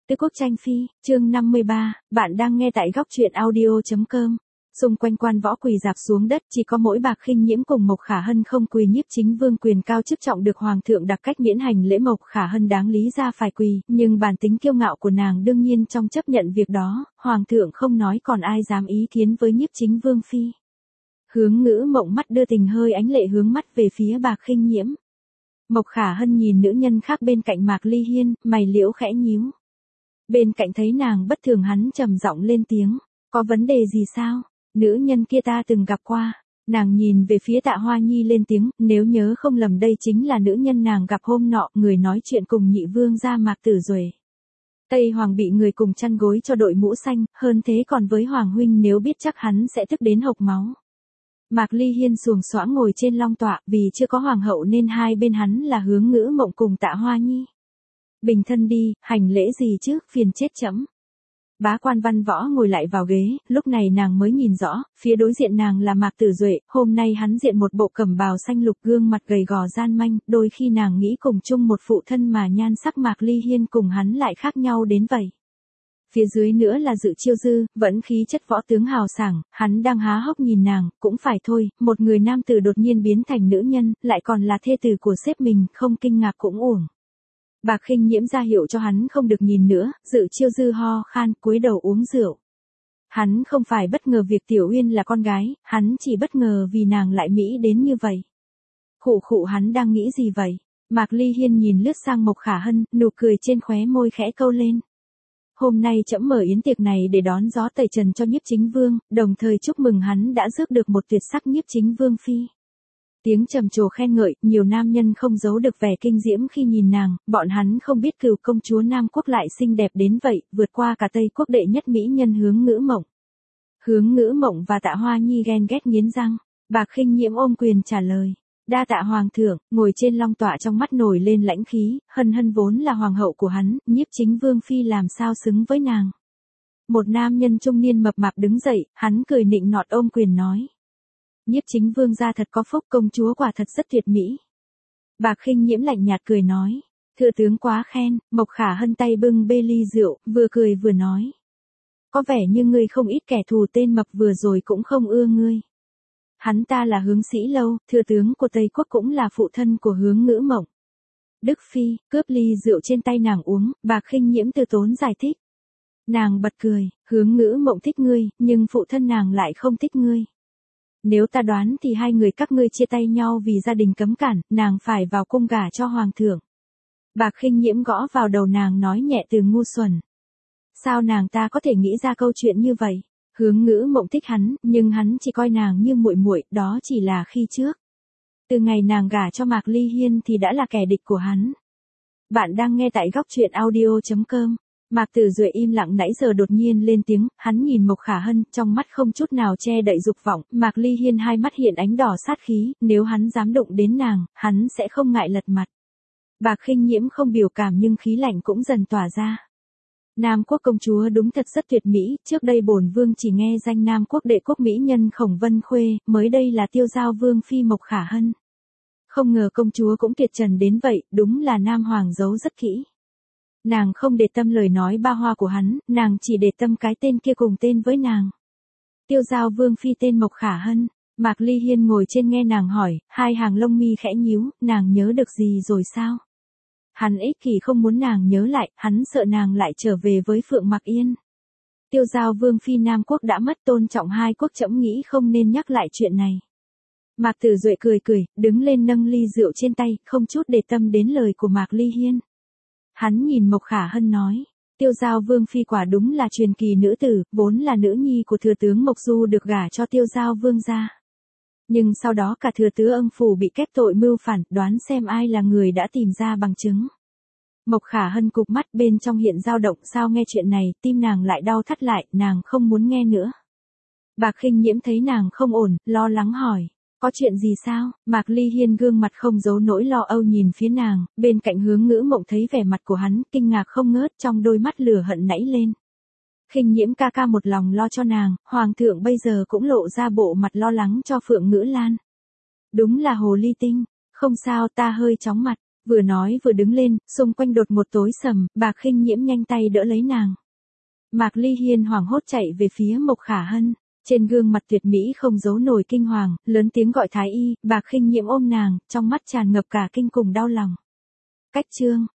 Tứ Quốc Tranh Phi, chương 53, bạn đang nghe tại góc truyện audio.com. Xung quanh quan võ quỳ dạp xuống đất, chỉ có mỗi Bạc Khinh Nhiễm cùng Mộc Khả Hân không quỳ. Nhiếp Chính Vương quyền cao chức trọng được hoàng thượng đặc cách miễn hành lễ, Mộc Khả Hân đáng lý ra phải quỳ, nhưng bản tính kiêu ngạo của nàng đương nhiên trong chấp nhận việc đó, hoàng thượng không nói còn ai dám ý kiến với Nhiếp Chính Vương phi. Hướng Ngữ Mộng mắt đưa tình hơi ánh lệ hướng mắt về phía Bạc Khinh Nhiễm. Mộc Khả Hân nhìn nữ nhân khác bên cạnh Mạc Ly Hiên, mày liễu khẽ nhíu. Bên cạnh thấy nàng bất thường, hắn trầm giọng lên tiếng, có vấn đề gì sao? Nữ nhân kia ta từng gặp qua. Nàng nhìn về phía Tạ Hoa Nhi lên tiếng, nếu nhớ không lầm đây chính là nữ nhân nàng gặp hôm nọ, người nói chuyện cùng nhị vương gia Mạc Tử Duệ. Tây Hoàng bị người cùng chăn gối cho đội mũ xanh, hơn thế còn với Hoàng huynh nếu biết chắc hắn sẽ tức đến hộc máu. Mạc Ly Hiên xuồng xoãng ngồi trên long tọa, vì chưa có hoàng hậu nên hai bên hắn là Hướng Ngữ Mộng cùng Tạ Hoa Nhi. Bình thân đi, hành lễ gì chứ, phiền chết chẫm. Bá quan Văn Võ ngồi lại vào ghế, lúc này nàng mới nhìn rõ, phía đối diện nàng là Mạc Tử Duệ, hôm nay hắn diện một bộ cẩm bào xanh lục, gương mặt gầy gò gian manh, đôi khi nàng nghĩ cùng chung một phụ thân mà nhan sắc Mạc Ly Hiên cùng hắn lại khác nhau đến vậy. Phía dưới nữa là Dự Chiêu Dư, vẫn khí chất võ tướng hào sảng, hắn đang há hốc nhìn nàng, cũng phải thôi, một người nam tử đột nhiên biến thành nữ nhân, lại còn là thê tử của sếp mình, không kinh ngạc cũng uổng. Bạc Khinh Nhiễm ra hiệu cho hắn không được nhìn nữa, Dự Chiêu Dư ho khan cúi đầu uống rượu. Hắn không phải bất ngờ việc Tiểu Uyên là con gái, hắn chỉ bất ngờ vì nàng lại mỹ đến như vậy. Khụ khụ, hắn đang nghĩ gì vậy? Mạc Ly Hiên nhìn lướt sang Mộc Khả Hân, nụ cười trên khóe môi khẽ câu lên. Hôm nay trẫm mở yến tiệc này để đón gió tẩy trần cho Nhiếp Chính Vương, đồng thời chúc mừng hắn đã rước được một tuyệt sắc Nhiếp Chính Vương phi. Tiếng trầm trồ khen ngợi, nhiều nam nhân không giấu được vẻ kinh diễm khi nhìn nàng, bọn hắn không biết Cửu công chúa Nam Quốc lại xinh đẹp đến vậy, vượt qua cả Tây Quốc đệ nhất mỹ nhân Hướng Ngữ Mộng. Hướng Ngữ Mộng và Tạ Hoa Nhi ghen ghét nghiến răng. Bạc Khinh Nhiễm ôm quyền trả lời. Đa tạ hoàng thượng. Ngồi trên long tọa trong mắt nổi lên lãnh khí, Hân Hân vốn là hoàng hậu của hắn, Nhiếp Chính Vương phi làm sao xứng với nàng. Một nam nhân trung niên mập mạp đứng dậy, hắn cười nịnh nọt ôm quyền nói. Nhiếp Chính Vương gia thật có phúc, công chúa quả thật rất tuyệt mỹ. Bạc Khinh Nhiễm lạnh nhạt cười nói. Thừa tướng quá khen. Mộc Khả Hân tay bưng bê ly rượu, vừa cười vừa nói. Có vẻ như ngươi không ít kẻ thù, tên mập vừa rồi cũng không ưa ngươi. Hắn ta là Hướng Sĩ Lâu, thừa tướng của Tây Quốc, cũng là phụ thân của Hướng Ngữ Mộng. Đức phi, cướp ly rượu trên tay nàng uống, Bạc Khinh Nhiễm từ tốn giải thích. Nàng bật cười, Hướng Ngữ Mộng thích ngươi, nhưng phụ thân nàng lại không thích ngươi. Nếu ta đoán thì hai người các ngươi chia tay nhau vì gia đình cấm cản, nàng phải vào cung gả cho hoàng thượng. Bạc Khinh Nhiễm gõ vào đầu nàng nói nhẹ từ ngu xuẩn. Sao nàng ta có thể nghĩ ra câu chuyện như vậy? Hướng Ngữ Mộng thích hắn, nhưng hắn chỉ coi nàng như muội muội, đó chỉ là khi trước. Từ ngày nàng gả cho Mạc Ly Hiên thì đã là kẻ địch của hắn. Bạn đang nghe tại góc truyện audio.com. Mạc Tử Duệ im lặng nãy giờ đột nhiên lên tiếng, hắn nhìn Mộc Khả Hân, trong mắt không chút nào che đậy dục vọng, Mạc Ly Hiên hai mắt hiện ánh đỏ sát khí, nếu hắn dám đụng đến nàng, hắn sẽ không ngại lật mặt. Bạc Khinh Nhiễm không biểu cảm nhưng khí lạnh cũng dần tỏa ra. Nam Quốc công chúa đúng thật rất tuyệt mỹ, trước đây bổn vương chỉ nghe danh Nam Quốc đệ quốc mỹ nhân Khổng Vân Khuê, mới đây là Tiêu Giao Vương phi Mộc Khả Hân. Không ngờ công chúa cũng tuyệt trần đến vậy, đúng là Nam Hoàng giấu rất kỹ. Nàng không để tâm lời nói ba hoa của hắn, nàng chỉ để tâm cái tên kia cùng tên với nàng. Tiêu Giao Vương phi tên Mộc Khả Hân. Mạc Ly Hiên ngồi trên nghe nàng hỏi, hai hàng lông mi khẽ nhíu, nàng nhớ được gì rồi sao? Hắn ích kỷ không muốn nàng nhớ lại, hắn sợ nàng lại trở về với Phượng Mặc Yên. Tiêu Giao Vương phi Nam Quốc đã mất, tôn trọng hai quốc, trẫm nghĩ không nên nhắc lại chuyện này. Mạc Tử Duệ cười cười, đứng lên nâng ly rượu trên tay, không chút để tâm đến lời của Mạc Ly Hiên. Hắn nhìn Mộc Khả Hân nói, Tiêu Giao Vương phi quả đúng là truyền kỳ nữ tử, vốn là nữ nhi của thừa tướng Mộc Du được gả cho Tiêu Giao Vương gia. Nhưng sau đó cả thừa tứ Ưng phủ bị kết tội mưu phản, đoán xem ai là người đã tìm ra bằng chứng. Mộc Khả Hân cụp mắt, bên trong hiện dao động, sao nghe chuyện này, tim nàng lại đau thắt lại, nàng không muốn nghe nữa. Bạc Khinh Nhiễm thấy nàng không ổn, lo lắng hỏi, có chuyện gì sao? Mạc Ly Hiên gương mặt không giấu nỗi lo âu nhìn phía nàng, bên cạnh Hướng Ngữ Mộng thấy vẻ mặt của hắn, kinh ngạc không ngớt, trong đôi mắt lửa hận nảy lên. Khinh Nhiễm ca ca một lòng lo cho nàng, hoàng thượng bây giờ cũng lộ ra bộ mặt lo lắng cho Phượng Ngữ Lan. Đúng là hồ ly tinh, không sao, ta hơi chóng mặt. Vừa nói vừa đứng lên, xung quanh đột một tối sầm, Bạc Khinh Nhiễm nhanh tay đỡ lấy nàng. Mạc Ly Hiên hoảng hốt chạy về phía Mộc Khả Hân, trên gương mặt tuyệt mỹ không giấu nổi kinh hoàng, lớn tiếng gọi thái y, Bạc Khinh Nhiễm ôm nàng, trong mắt tràn ngập cả kinh cùng đau lòng. Cách chương